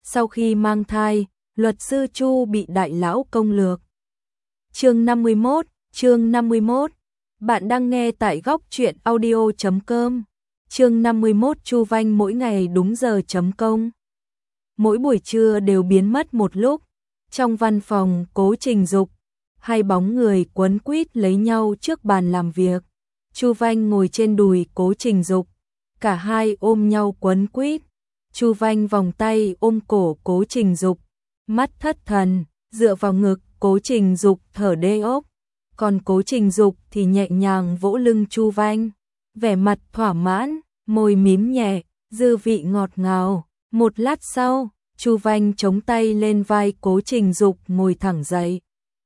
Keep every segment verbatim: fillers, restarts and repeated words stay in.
Sau khi mang thai, luật sư Chu bị đại lão công lược. Chương năm mươi mốt, chương năm mươi mốt. Bạn đang nghe tại góc truyện audio chấm com. Chương năm mươi mốt Chu Vanh mỗi ngày đúng giờ chấm công. Mỗi buổi trưa đều biến mất một lúc. Trong văn phòng Cố Trình Dục, hai bóng người quấn quýt lấy nhau trước bàn làm việc. Chu Vanh ngồi trên đùi Cố Trình Dục, cả hai ôm nhau quấn quýt. Chu Vanh vòng tay ôm cổ Cố Trình Dục, mắt thất thần, dựa vào ngực Cố Trình Dục thở đê ốc. Còn Cố Trình Dục thì nhẹ nhàng vỗ lưng Chu Vanh, vẻ mặt thỏa mãn, môi mím nhẹ, dư vị ngọt ngào. Một lát sau, Chu Vanh chống tay lên vai Cố Trình Dục ngồi thẳng dậy.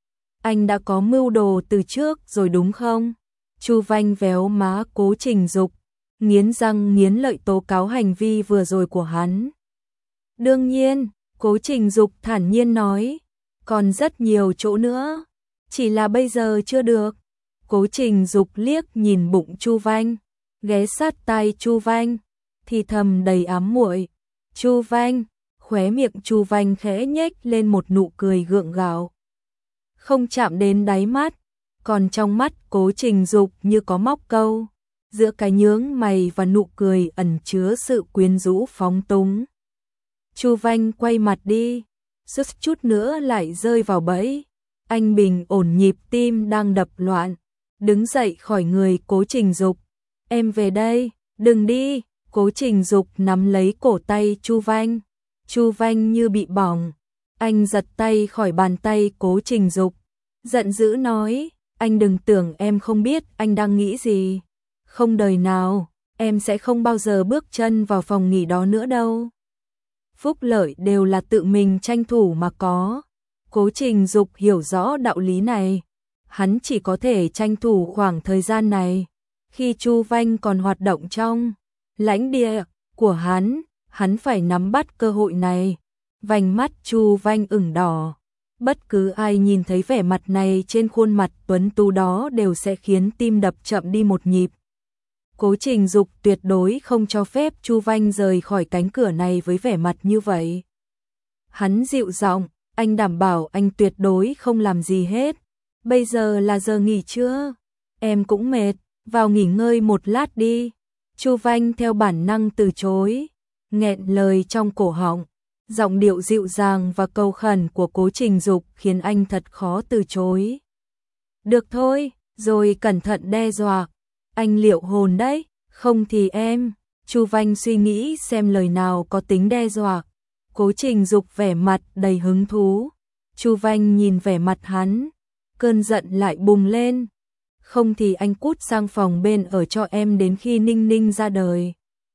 Anh đã có mưu đồ từ trước rồi đúng không? Chu Vanh véo má Cố Trình Dục, nghiến răng nghiến lợi tố cáo hành vi vừa rồi của hắn. Đương nhiên, Cố Trình Dục thản nhiên nói, còn rất nhiều chỗ nữa, chỉ là bây giờ chưa được. Cố Trình Dục liếc nhìn bụng Chu Vanh, ghé sát tai Chu Vanh, thì thầm đầy ám muội. Chu Vanh, khóe miệng Chu Vanh khẽ nhếch lên một nụ cười gượng gạo, không chạm đến đáy mắt, còn trong mắt Cố Trình Dục như có móc câu, giữa cái nhướng mày và nụ cười ẩn chứa sự quyến rũ phóng túng. Chu Vanh quay mặt đi, suýt chút nữa lại rơi vào bẫy. Anh bình ổn nhịp tim đang đập loạn, đứng dậy khỏi người Cố Trình Dục. Em về đây, đừng đi. Cố Trình Dục nắm lấy cổ tay Chu Vanh. Chu Vanh như bị bỏng, anh giật tay khỏi bàn tay Cố Trình Dục, giận dữ nói, anh đừng tưởng em không biết anh đang nghĩ gì. Không đời nào, em sẽ không bao giờ bước chân vào phòng nghỉ đó nữa đâu. Phúc lợi đều là tự mình tranh thủ mà có. Cố Trình Dục hiểu rõ đạo lý này. Hắn chỉ có thể tranh thủ khoảng thời gian này, khi Chu Vanh còn hoạt động trong lãnh địa của hắn, hắn phải nắm bắt cơ hội này. Vành mắt Chu Vanh ửng đỏ. Bất cứ ai nhìn thấy vẻ mặt này trên khuôn mặt tuấn tú đó đều sẽ khiến tim đập chậm đi một nhịp. Cố Trình Dục tuyệt đối không cho phép Chu Vanh rời khỏi cánh cửa này với vẻ mặt như vậy. Hắn dịu giọng, anh đảm bảo anh tuyệt đối không làm gì hết. Bây giờ là giờ nghỉ trưa, em cũng mệt, vào nghỉ ngơi một lát đi. Chu Vanh theo bản năng từ chối, nghẹn lời trong cổ họng. Giọng điệu dịu dàng và cầu khẩn của Cố Trình Dục khiến anh thật khó từ chối. Được thôi, rồi cẩn thận đe dọa. Anh liệu hồn đấy, không thì em. Chu Vanh suy nghĩ xem lời nào có tính đe dọa. Cố Trình Dục vẻ mặt đầy hứng thú. Chu Vanh nhìn vẻ mặt hắn, cơn giận lại bùng lên. Không thì anh cút sang phòng bên ở cho em đến khi Ninh Ninh ra đời.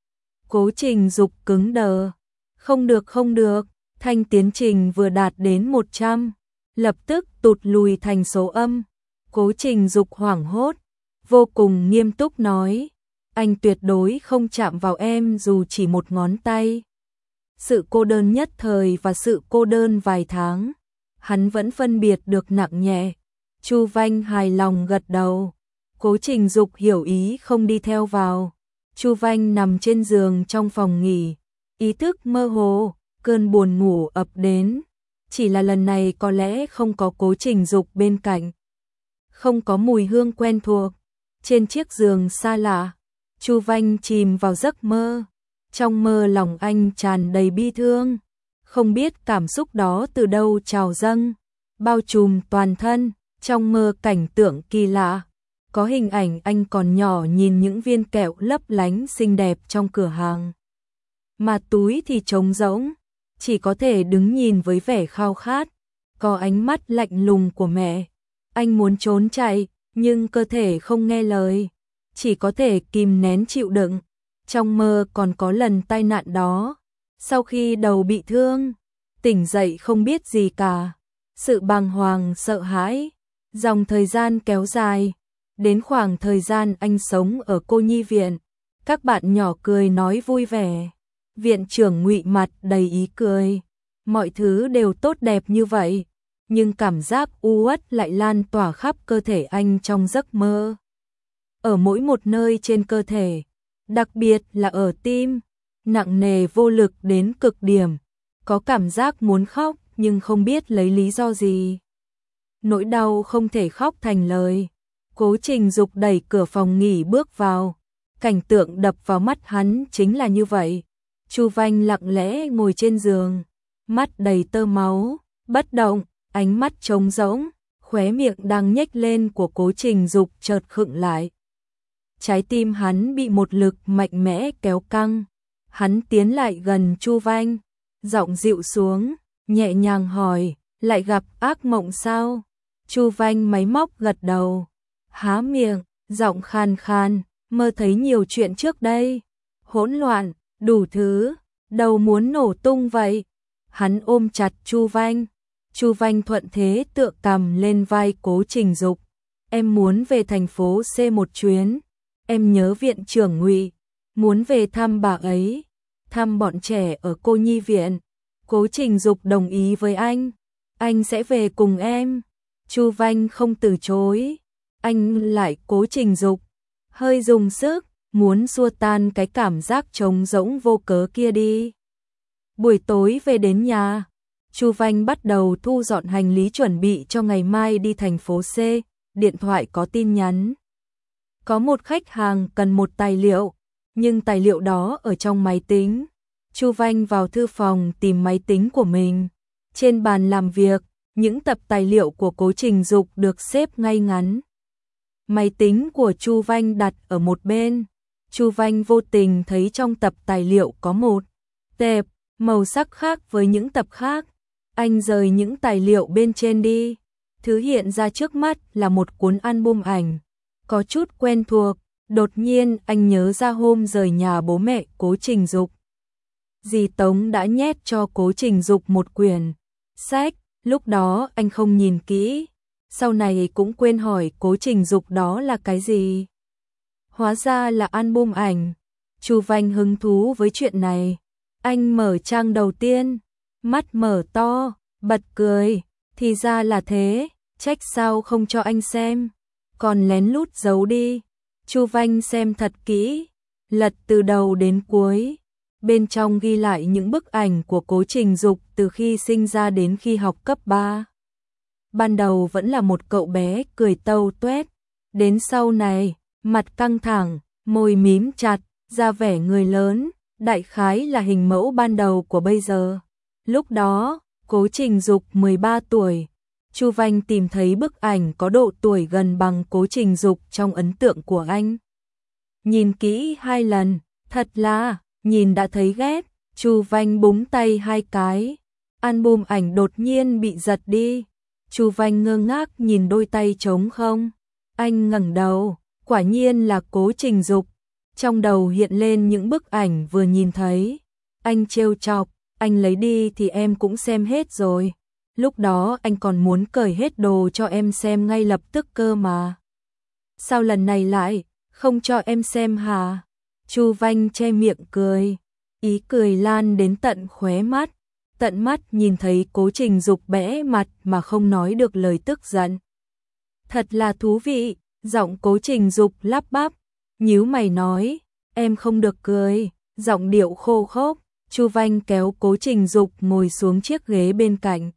Cố Trình Dục cứng đờ. Không được không được, thanh tiến trình vừa đạt đến một trăm, lập tức tụt lùi thành số âm. Cố Trình Dục hoảng hốt, vô cùng nghiêm túc nói, anh tuyệt đối không chạm vào em dù chỉ một ngón tay. Sự cô đơn nhất thời và sự cô đơn vài tháng, hắn vẫn phân biệt được nặng nhẹ. Chu Vanh hài lòng gật đầu. Cố Trình Dục hiểu ý không đi theo vào. Chu Vanh nằm trên giường trong phòng nghỉ, ý thức mơ hồ, cơn buồn ngủ ập đến. Chỉ là lần này có lẽ không có Cố Trình Dục bên cạnh, không có mùi hương quen thuộc. Trên chiếc giường xa lạ, Chu Vanh chìm vào giấc mơ. Trong mơ lòng anh tràn đầy bi thương, không biết cảm xúc đó từ đâu trào dâng, bao trùm toàn thân. Trong mơ cảnh tượng kỳ lạ, có hình ảnh anh còn nhỏ nhìn những viên kẹo lấp lánh xinh đẹp trong cửa hàng, mà túi thì trống rỗng, chỉ có thể đứng nhìn với vẻ khao khát. Có ánh mắt lạnh lùng của mẹ, anh muốn trốn chạy, nhưng cơ thể không nghe lời, chỉ có thể kìm nén chịu đựng. Trong mơ còn có lần tai nạn đó, sau khi đầu bị thương, tỉnh dậy không biết gì cả, sự bàng hoàng sợ hãi. Dòng thời gian kéo dài, đến khoảng thời gian anh sống ở cô nhi viện, các bạn nhỏ cười nói vui vẻ. Viện trưởng Ngụy mặt đầy ý cười, mọi thứ đều tốt đẹp như vậy, nhưng cảm giác u uất lại lan tỏa khắp cơ thể anh trong giấc mơ. Ở mỗi một nơi trên cơ thể, đặc biệt là ở tim, nặng nề vô lực đến cực điểm. có cảm giác muốn khóc nhưng không biết lấy lý do gì. Nỗi đau không thể khóc thành lời. Cố Trình Dục đẩy cửa phòng nghỉ bước vào. Cảnh tượng đập vào mắt hắn chính là như vậy. Chu Vanh lặng lẽ ngồi trên giường, mắt đầy tơ máu, bất động, ánh mắt trống rỗng, khóe miệng đang nhếch lên của Cố Trình Dục chợt khựng lại. Trái tim hắn bị một lực mạnh mẽ kéo căng. Hắn tiến lại gần Chu Vanh, giọng dịu xuống, nhẹ nhàng hỏi, lại gặp ác mộng sao? Chu Vanh máy móc gật đầu, há miệng, giọng khan khan, mơ thấy nhiều chuyện trước đây, hỗn loạn, đủ thứ, đầu muốn nổ tung vậy. Hắn ôm chặt Chu Vanh, Chu Vanh thuận thế tựa cằm lên vai Cố Trình Dục. Em muốn về thành phố C một chuyến, em nhớ viện trưởng Ngụy, muốn về thăm bà ấy, thăm bọn trẻ ở cô nhi viện. Cố Trình Dục đồng ý với anh, anh sẽ về cùng em. Chu Vanh không từ chối, anh lại Cố Trình Dục, hơi dùng sức, muốn xua tan cái cảm giác trống rỗng vô cớ kia đi. Buổi tối về đến nhà, Chu Vanh bắt đầu thu dọn hành lý chuẩn bị cho ngày mai đi thành phố C, điện thoại có tin nhắn. Có một khách hàng cần một tài liệu, nhưng tài liệu đó ở trong máy tính. Chu Vanh vào thư phòng tìm máy tính của mình. Trên bàn làm việc, những tập tài liệu của Cố Trình Dục được xếp ngay ngắn. Máy tính của Chu Vanh đặt ở một bên. Chu Vanh vô tình thấy trong tập tài liệu có một tệp màu sắc khác với những tập khác. Anh rời những tài liệu bên trên đi. Thứ hiện ra trước mắt là một cuốn album ảnh. Có chút quen thuộc, đột nhiên anh nhớ ra hôm rời nhà bố mẹ Cố Trình Dục. Dì Tống đã nhét cho Cố Trình Dục một quyển sách, lúc đó anh không nhìn kỹ, sau này cũng quên hỏi Cố Trình Dục đó là cái gì. Hóa ra là album ảnh. Chu Vanh hứng thú với chuyện này. Anh mở trang đầu tiên, mắt mở to, bật cười, thì ra là thế, trách sao không cho anh xem, còn lén lút giấu đi. Chu Vanh xem thật kỹ, lật từ đầu đến cuối. Bên trong ghi lại những bức ảnh của Cố Trình Dục từ khi sinh ra đến khi học cấp ba. Ban đầu vẫn là một cậu bé cười tâu tuét, đến sau này, mặt căng thẳng, môi mím chặt, ra vẻ người lớn, đại khái là hình mẫu ban đầu của bây giờ. Lúc đó, Cố Trình Dục mười ba tuổi. Chu Vanh tìm thấy bức ảnh có độ tuổi gần bằng Cố Trình Dục trong ấn tượng của anh. Nhìn kỹ hai lần, thật là, nhìn đã thấy ghét. Chu Vanh búng tay hai cái, album ảnh đột nhiên bị giật đi. Chu Vanh ngơ ngác nhìn đôi tay trống không. Anh ngẩng đầu, quả nhiên là Cố Trình Dục. Trong đầu hiện lên những bức ảnh vừa nhìn thấy. Anh trêu chọc, anh lấy đi thì em cũng xem hết rồi. Lúc đó anh còn muốn cởi hết đồ cho em xem ngay lập tức cơ mà. Sao lần này lại không cho em xem hả? Chu Vanh che miệng cười, ý cười lan đến tận khóe mắt, tận mắt nhìn thấy Cố Trình Dục bẽ mặt mà không nói được lời tức giận. Thật là thú vị, giọng Cố Trình Dục lắp bắp, nhíu mày nói, em không được cười, giọng điệu khô khốc. Chu Vanh kéo Cố Trình Dục ngồi xuống chiếc ghế bên cạnh.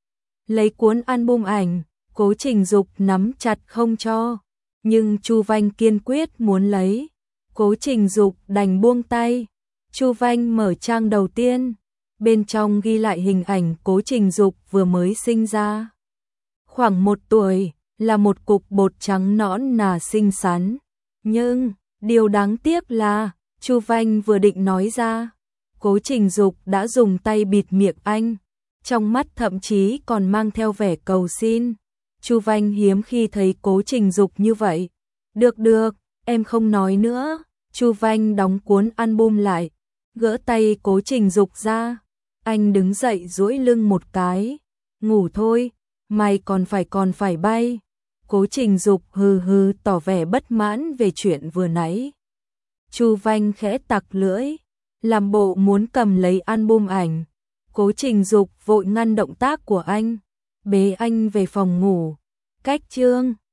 Lấy cuốn album ảnh, Cố Trình Dục nắm chặt không cho, nhưng Chu Vanh kiên quyết muốn lấy. Cố Trình Dục đành buông tay. Chu Vanh mở trang đầu tiên, bên trong ghi lại hình ảnh Cố Trình Dục vừa mới sinh ra. Khoảng một tuổi, là một cục bột trắng nõn nà xinh xắn. Nhưng, điều đáng tiếc là, Chu Vanh vừa định nói ra, Cố Trình Dục đã dùng tay bịt miệng anh, trong mắt thậm chí còn mang theo vẻ cầu xin. Chu Vanh hiếm khi thấy Cố Trình Dục như vậy. Được được, em không nói nữa. Chu Vanh đóng cuốn album lại, gỡ tay Cố Trình Dục ra. Anh đứng dậy duỗi lưng một cái. Ngủ thôi, mày còn phải còn phải bay. Cố Trình Dục hừ hừ tỏ vẻ bất mãn về chuyện vừa nãy. Chu Vanh khẽ tặc lưỡi, làm bộ muốn cầm lấy album ảnh. Cố Trình Dục vội ngăn động tác của anh, bế anh về phòng ngủ. Cách chương